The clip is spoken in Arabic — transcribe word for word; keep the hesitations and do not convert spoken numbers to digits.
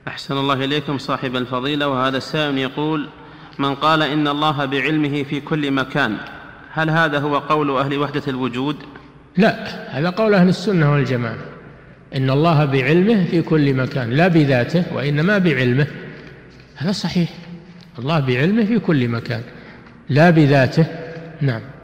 أحسن الله إليكم صاحب الفضيلة. وهذا السائل يقول: من قال إن الله بعلمه في كل مكان، هل هذا هو قول أهل وحدة الوجود؟ لا، هذا قول أهل السنة والجماعة، إن الله بعلمه في كل مكان، لا بذاته وإنما بعلمه. هذا صحيح، الله بعلمه في كل مكان لا بذاته. نعم.